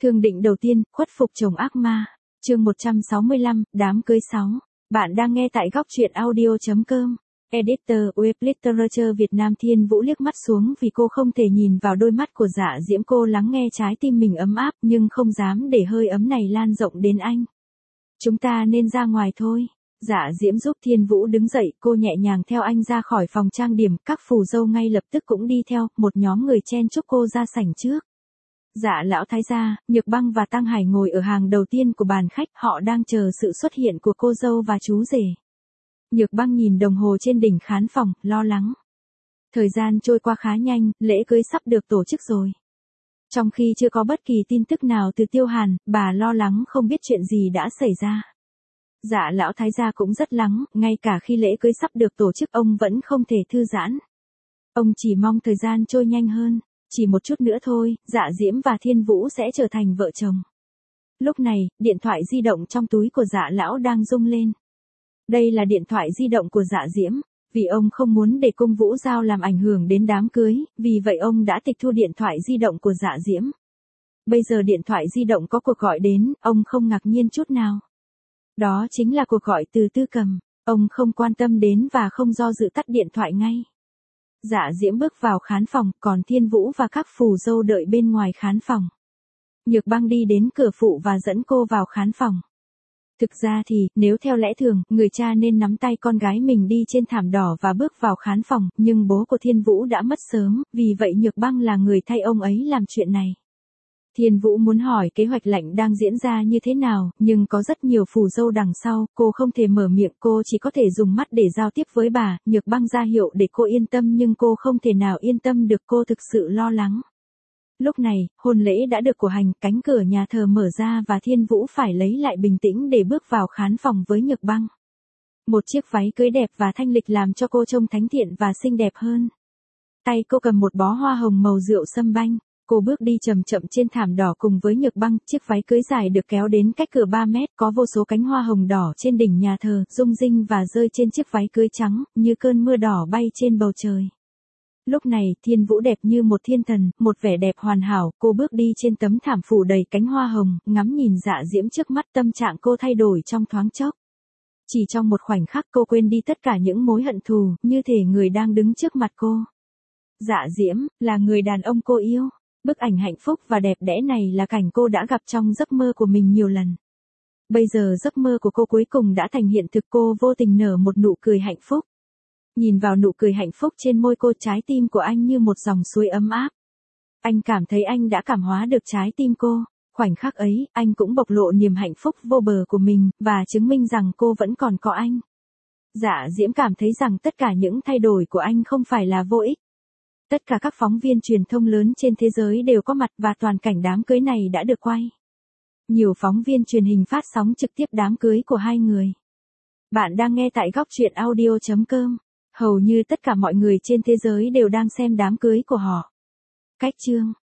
Thương định đầu tiên, khuất phục chồng ác ma. Chương 165, đám cưới 6. Bạn đang nghe tại góc truyện audio.com. Editor Web Literature Việt Nam. Thiên Vũ liếc mắt xuống vì cô không thể nhìn vào đôi mắt của Dạ Diễm. Cô lắng nghe trái tim mình ấm áp nhưng không dám để hơi ấm này lan rộng đến anh. Chúng ta nên ra ngoài thôi. Dạ Diễm giúp Thiên Vũ đứng dậy, cô nhẹ nhàng theo anh ra khỏi phòng trang điểm, các phù dâu ngay lập tức cũng đi theo, một nhóm người chen chúc cô ra sảnh trước. Dạ lão thái gia, Nhược Băng và Tăng Hải ngồi ở hàng đầu tiên của bàn khách, họ đang chờ sự xuất hiện của cô dâu và chú rể. Nhược Băng nhìn đồng hồ trên đỉnh khán phòng, lo lắng. Thời gian trôi qua khá nhanh, lễ cưới sắp được tổ chức rồi. Trong khi chưa có bất kỳ tin tức nào từ Tiêu Hàn, bà lo lắng không biết chuyện gì đã xảy ra. Dạ lão thái gia cũng rất lắng, ngay cả khi lễ cưới sắp được tổ chức ông vẫn không thể thư giãn. Ông chỉ mong thời gian trôi nhanh hơn. Chỉ một chút nữa thôi, Dạ Diễm và Thiên Vũ sẽ trở thành vợ chồng. Lúc này, điện thoại di động trong túi của Dạ lão đang rung lên. Đây là điện thoại di động của Dạ Diễm, vì ông không muốn để cung Vũ Giao làm ảnh hưởng đến đám cưới, vì vậy ông đã tịch thu điện thoại di động của Dạ Diễm. Bây giờ điện thoại di động có cuộc gọi đến, ông không ngạc nhiên chút nào. Đó chính là cuộc gọi từ Tư Cầm, ông không quan tâm đến và không do dự tắt điện thoại ngay. Dạ Diễm bước vào khán phòng, còn Thiên Vũ và các phù dâu đợi bên ngoài khán phòng. Nhược Băng đi đến cửa phụ và dẫn cô vào khán phòng. Thực ra thì, nếu theo lẽ thường, người cha nên nắm tay con gái mình đi trên thảm đỏ và bước vào khán phòng, nhưng bố của Thiên Vũ đã mất sớm, vì vậy Nhược Băng là người thay ông ấy làm chuyện này. Thiên Vũ muốn hỏi kế hoạch lạnh đang diễn ra như thế nào, nhưng có rất nhiều phù dâu đằng sau, cô không thể mở miệng, cô chỉ có thể dùng mắt để giao tiếp với bà. Nhược Băng ra hiệu để cô yên tâm nhưng cô không thể nào yên tâm được, cô thực sự lo lắng. Lúc này, hôn lễ đã được cử hành, cánh cửa nhà thờ mở ra và Thiên Vũ phải lấy lại bình tĩnh để bước vào khán phòng với Nhược Băng. Một chiếc váy cưới đẹp và thanh lịch làm cho cô trông thánh thiện và xinh đẹp hơn. Tay cô cầm một bó hoa hồng màu rượu sâm banh. Cô bước đi chậm chậm trên thảm đỏ cùng với Nhược Băng, chiếc váy cưới dài được kéo đến cách cửa 3 mét, có vô số cánh hoa hồng đỏ trên đỉnh nhà thờ, rung rinh và rơi trên chiếc váy cưới trắng, như cơn mưa đỏ bay trên bầu trời. Lúc này, Thiên Vũ đẹp như một thiên thần, một vẻ đẹp hoàn hảo, cô bước đi trên tấm thảm phủ đầy cánh hoa hồng, ngắm nhìn Dạ Diễm trước mắt, tâm trạng cô thay đổi trong thoáng chốc. Chỉ trong một khoảnh khắc cô quên đi tất cả những mối hận thù, như thể người đang đứng trước mặt cô. Dạ Diễm, là người đàn ông cô yêu. Bức ảnh hạnh phúc và đẹp đẽ này là cảnh cô đã gặp trong giấc mơ của mình nhiều lần. Bây giờ giấc mơ của cô cuối cùng đã thành hiện thực, cô vô tình nở một nụ cười hạnh phúc. Nhìn vào nụ cười hạnh phúc trên môi cô, trái tim của anh như một dòng suối ấm áp. Anh cảm thấy anh đã cảm hóa được trái tim cô. Khoảnh khắc ấy, anh cũng bộc lộ niềm hạnh phúc vô bờ của mình, và chứng minh rằng cô vẫn còn có anh. Dạ Diễm cảm thấy rằng tất cả những thay đổi của anh không phải là vô ích. Tất cả các phóng viên truyền thông lớn trên thế giới đều có mặt và toàn cảnh đám cưới này đã được quay. Nhiều phóng viên truyền hình phát sóng trực tiếp đám cưới của hai người. Bạn đang nghe tại góc truyện audio.com. Hầu như tất cả mọi người trên thế giới đều đang xem đám cưới của họ. Cách chương